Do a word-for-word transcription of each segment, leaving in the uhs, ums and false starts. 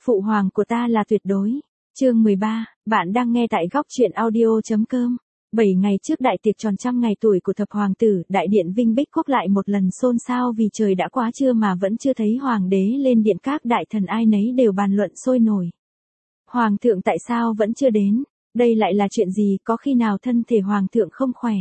Phụ hoàng của ta là tuyệt đối. Chương mười ba, bạn đang nghe tại góc truyện audio.com. Bảy ngày trước đại tiệc tròn trăm ngày tuổi của thập hoàng tử, đại điện Vinh Bích Quốc lại một lần xôn xao vì trời đã quá trưa mà vẫn chưa thấy hoàng đế lên điện, các đại thần ai nấy đều bàn luận sôi nổi. Hoàng thượng tại sao vẫn chưa đến? Đây lại là chuyện gì, có khi nào thân thể hoàng thượng không khỏe?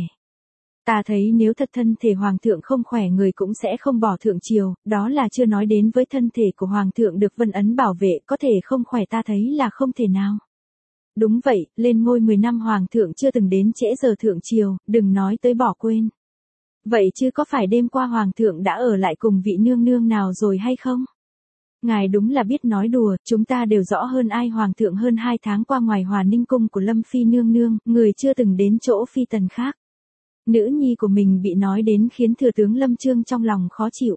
Ta thấy nếu thật thân thể hoàng thượng không khỏe người cũng sẽ không bỏ thượng triều, đó là chưa nói đến với thân thể của hoàng thượng được vân ấn bảo vệ, có thể không khỏe ta thấy là không thể nào. Đúng vậy, lên ngôi mười năm hoàng thượng chưa từng đến trễ giờ thượng triều, đừng nói tới bỏ quên. Vậy chứ có phải đêm qua hoàng thượng đã ở lại cùng vị nương nương nào rồi hay không? Ngài đúng là biết nói đùa, chúng ta đều rõ hơn ai hoàng thượng hơn hai tháng qua ngoài Hòa Ninh cung của Lâm Phi nương nương, người chưa từng đến chỗ phi tần khác. Nữ nhi của mình bị nói đến khiến thừa tướng Lâm Chương trong lòng khó chịu.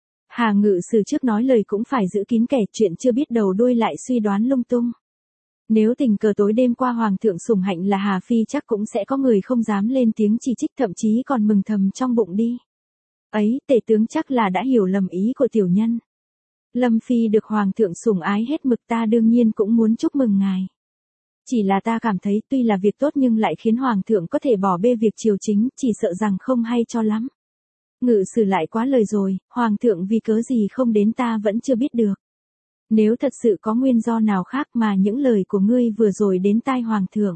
Hà Ngự Sử trước nói lời cũng phải giữ kín kẻ, chuyện chưa biết đầu đuôi lại suy đoán lung tung. Nếu tình cờ tối đêm qua hoàng thượng sủng hạnh là Hà Phi chắc cũng sẽ có người không dám lên tiếng chỉ trích, thậm chí còn mừng thầm trong bụng đi. Ấy, tể tướng chắc là đã hiểu lầm ý của tiểu nhân. Lâm Phi được hoàng thượng sủng ái hết mực, ta đương nhiên cũng muốn chúc mừng ngài. Chỉ là ta cảm thấy tuy là việc tốt nhưng lại khiến hoàng thượng có thể bỏ bê việc triều chính, chỉ sợ rằng không hay cho lắm. Ngự Sử lại quá lời rồi, hoàng thượng vì cớ gì không đến ta vẫn chưa biết được. Nếu thật sự có nguyên do nào khác mà những lời của ngươi vừa rồi đến tai hoàng thượng,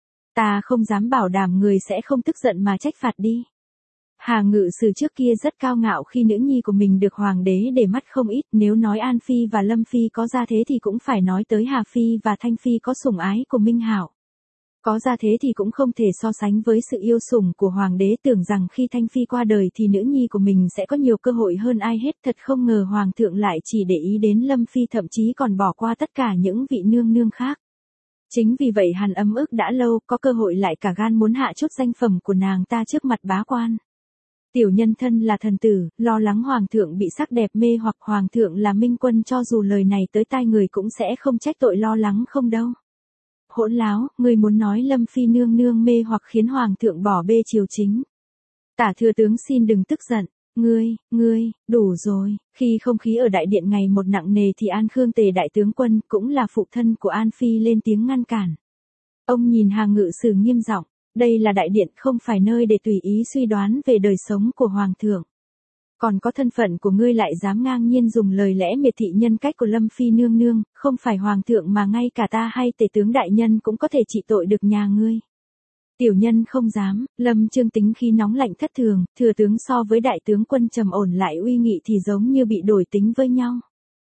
ta không dám bảo đảm người sẽ không tức giận mà trách phạt đi. Hà Ngự Sử trước kia rất cao ngạo khi nữ nhi của mình được hoàng đế để mắt không ít, nếu nói An Phi và Lâm Phi có gia thế thì cũng phải nói tới Hà Phi và Thanh Phi có sủng ái của Minh Hạo. Có gia thế thì cũng không thể so sánh với sự yêu sủng của hoàng đế, tưởng rằng khi Thanh Phi qua đời thì nữ nhi của mình sẽ có nhiều cơ hội hơn ai hết, thật không ngờ hoàng thượng lại chỉ để ý đến Lâm Phi, thậm chí còn bỏ qua tất cả những vị nương nương khác. Chính vì vậy hắn ấm ức đã lâu, có cơ hội lại cả gan muốn hạ chút danh phẩm của nàng ta trước mặt bá quan. Tiểu nhân thân là thần tử, lo lắng hoàng thượng bị sắc đẹp mê hoặc, hoàng thượng là minh quân, cho dù lời này tới tai người cũng sẽ không trách tội lo lắng không đâu. Hỗn láo, người muốn nói Lâm Phi nương nương mê hoặc khiến hoàng thượng bỏ bê triều chính. Tả thừa tướng xin đừng tức giận, ngươi, ngươi, đủ rồi. Khi không khí ở đại điện ngày một nặng nề thì An Khương Tề đại tướng quân, cũng là phụ thân của An Phi, lên tiếng ngăn cản. Ông nhìn Hà Ngự Sử nghiêm giọng. Đây là đại điện, không phải nơi để tùy ý suy đoán về đời sống của hoàng thượng. Còn có thân phận của ngươi lại dám ngang nhiên dùng lời lẽ miệt thị nhân cách của Lâm Phi nương nương, không phải hoàng thượng mà ngay cả ta hay tể tướng đại nhân cũng có thể trị tội được nhà ngươi. Tiểu nhân không dám. Lâm Chương tính khí nóng lạnh thất thường, thừa tướng so với đại tướng quân trầm ổn lại uy nghị thì giống như bị đổi tính với nhau.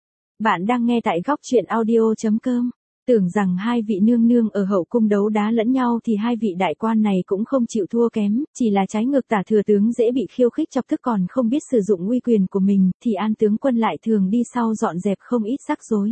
Bạn đang nghe tại góc truyện audio.com. Tưởng rằng hai vị nương nương ở hậu cung đấu đá lẫn nhau thì hai vị đại quan này cũng không chịu thua kém, chỉ là trái ngược, tả thừa tướng dễ bị khiêu khích chọc tức còn không biết sử dụng uy quyền của mình, thì An tướng quân lại thường đi sau dọn dẹp không ít rắc rối.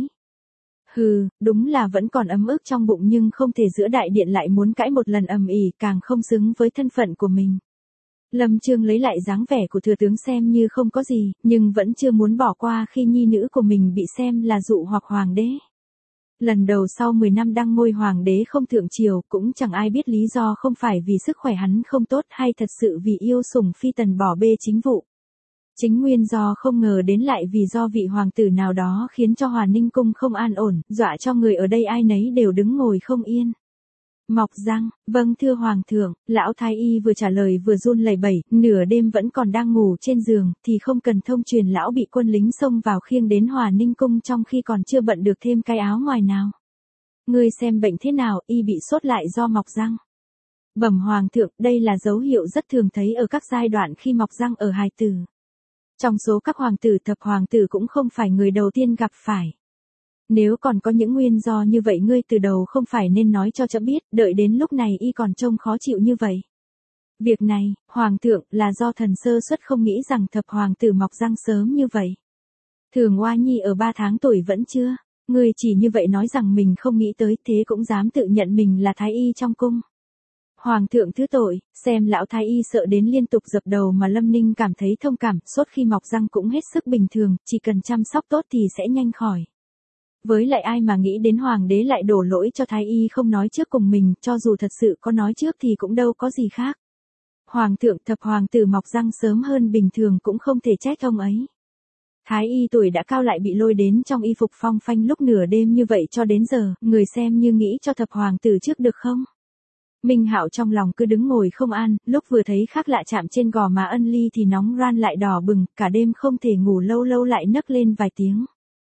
Hừ, đúng là vẫn còn ấm ức trong bụng nhưng không thể giữa đại điện lại muốn cãi một lần ầm ĩ, càng không xứng với thân phận của mình. Lâm Chương lấy lại dáng vẻ của thừa tướng xem như không có gì, nhưng vẫn chưa muốn bỏ qua khi nhi nữ của mình bị xem là dụ hoặc hoàng đế. Lần đầu sau mười năm đăng ngôi hoàng đế không thượng triều, cũng chẳng ai biết lý do không phải vì sức khỏe hắn không tốt hay thật sự vì yêu sủng phi tần bỏ bê chính vụ. Chính nguyên do không ngờ đến lại vì do vị hoàng tử nào đó khiến cho Hòa Ninh cung không an ổn, dọa cho người ở đây ai nấy đều đứng ngồi không yên. Mọc răng, vâng thưa hoàng thượng, lão thái y vừa trả lời vừa run lẩy bẩy, nửa đêm vẫn còn đang ngủ trên giường, thì không cần thông truyền lão bị quân lính xông vào khiêng đến Hòa Ninh cung trong khi còn chưa bận được thêm cái áo ngoài nào. Ngươi xem bệnh thế nào, y bị sốt lại do mọc răng. Bẩm hoàng thượng, đây là dấu hiệu rất thường thấy ở các giai đoạn khi mọc răng ở hài tử. Trong số các hoàng tử, thập hoàng tử cũng không phải người đầu tiên gặp phải. Nếu còn có những nguyên do như vậy ngươi từ đầu không phải nên nói cho trẫm biết, đợi đến lúc này y còn trông khó chịu như vậy. Việc này, hoàng thượng, là do thần sơ suất không nghĩ rằng thập hoàng tử mọc răng sớm như vậy. Thường Oa Nhi ở ba tháng tuổi vẫn chưa, ngươi chỉ như vậy nói rằng mình không nghĩ tới, thế cũng dám tự nhận mình là thái y trong cung. Hoàng thượng thứ tội, xem lão thái y sợ đến liên tục dập đầu mà Lâm Ninh cảm thấy thông cảm, sốt khi mọc răng cũng hết sức bình thường, chỉ cần chăm sóc tốt thì sẽ nhanh khỏi. Với lại ai mà nghĩ đến hoàng đế lại đổ lỗi cho thái y không nói trước cùng mình, cho dù thật sự có nói trước thì cũng đâu có gì khác. Hoàng thượng, thập hoàng tử mọc răng sớm hơn bình thường cũng không thể trách ông ấy. Thái y tuổi đã cao lại bị lôi đến trong y phục phong phanh lúc nửa đêm như vậy cho đến giờ, người xem như nghĩ cho thập hoàng tử trước được không? Minh Hạo trong lòng cứ đứng ngồi không an, lúc vừa thấy khác lạ chạm trên gò má Ân Ly thì nóng ran lại đỏ bừng, cả đêm không thể ngủ, lâu lâu lại nấc lên vài tiếng.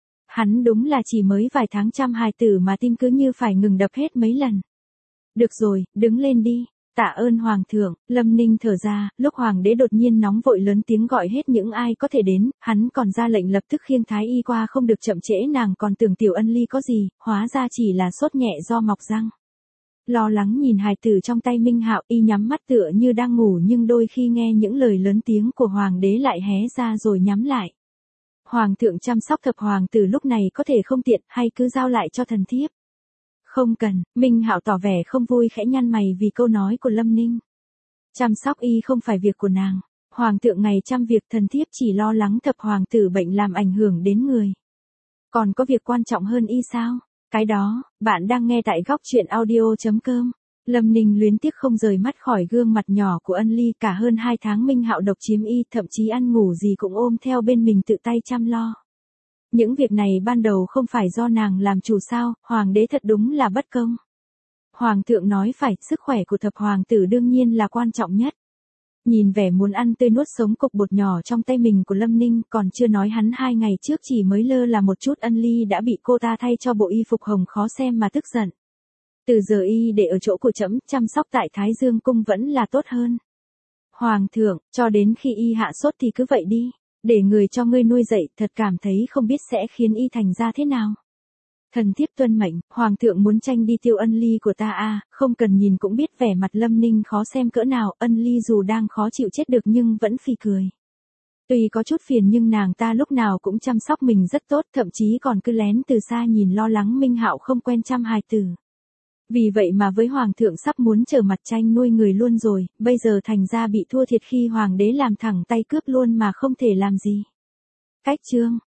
Hắn đúng là chỉ mới vài tháng chăm hài tử mà tim cứ như phải ngừng đập hết mấy lần. Được rồi, đứng lên đi. Tạ ơn hoàng thượng. Lâm Ninh thở ra, lúc hoàng đế đột nhiên nóng vội lớn tiếng gọi hết những ai có thể đến, hắn còn ra lệnh lập tức khiêng thái y qua, không được chậm trễ, nàng còn tưởng tiểu Ân Ly có gì, hóa ra chỉ là sốt nhẹ do mọc răng. Lo lắng nhìn hài tử trong tay Minh Hạo, y nhắm mắt tựa như đang ngủ, nhưng đôi khi nghe những lời lớn tiếng của hoàng đế lại hé ra rồi nhắm lại. Hoàng thượng chăm sóc thập hoàng tử lúc này có thể không tiện, hay cứ giao lại cho thần thiếp? Không cần. Minh Hạo tỏ vẻ không vui, khẽ nhăn mày vì câu nói của Lâm Ninh. Chăm sóc y không phải việc của nàng. Hoàng thượng ngày trăm việc, thần thiếp chỉ lo lắng thập hoàng tử bệnh làm ảnh hưởng đến người. Còn có việc quan trọng hơn y sao? Cái đó, bạn đang nghe tại góc truyện audio chấm com. Lâm Ninh luyến tiếc không rời mắt khỏi gương mặt nhỏ của Ân Ly, cả hơn hai tháng Minh Hạo độc chiếm y, thậm chí ăn ngủ gì cũng ôm theo bên mình tự tay chăm lo. Những việc này ban đầu không phải do nàng làm chủ sao, hoàng đế thật đúng là bất công. Hoàng thượng nói phải, sức khỏe của thập hoàng tử đương nhiên là quan trọng nhất. Nhìn vẻ muốn ăn tươi nuốt sống cục bột nhỏ trong tay mình của Lâm Ninh, còn chưa nói hắn hai ngày trước chỉ mới lơ là một chút Ân Ly đã bị cô ta thay cho bộ y phục hồng khó xem mà tức giận. Từ giờ y để ở chỗ của trẫm, chăm sóc tại Thái Dương cung vẫn là tốt hơn. Hoàng thượng, cho đến khi y hạ sốt thì cứ vậy đi, để người cho ngươi nuôi dạy, thật cảm thấy không biết sẽ khiến y thành ra thế nào. Thần thiếp tuân mệnh. Hoàng thượng muốn tranh đi tiêu Ân Ly của ta à, không cần nhìn cũng biết vẻ mặt Lâm Ninh khó xem cỡ nào. Ân Ly dù đang khó chịu chết được nhưng vẫn phì cười. Tuy có chút phiền nhưng nàng ta lúc nào cũng chăm sóc mình rất tốt, thậm chí còn cứ lén từ xa nhìn lo lắng Minh Hạo không quen chăm hài tử. Vì vậy mà với hoàng thượng sắp muốn trở mặt tranh nuôi người luôn rồi, bây giờ thành ra bị thua thiệt khi hoàng đế làm thẳng tay cướp luôn mà không thể làm gì. Cách chương